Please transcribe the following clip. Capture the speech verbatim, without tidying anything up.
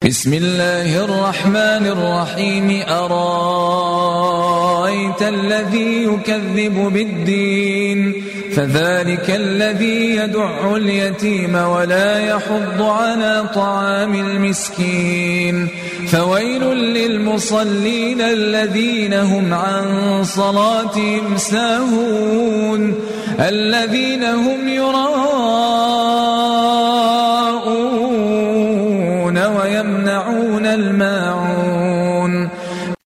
بسم الله الرحمن الرحيم أرأيت الذي يكذب بالدين فذلك الذي يدع اليتيم ولا يحض على طعام المسكين فويل للمصلين الذين هم عن صلاتهم ساهون الذين هم يراءون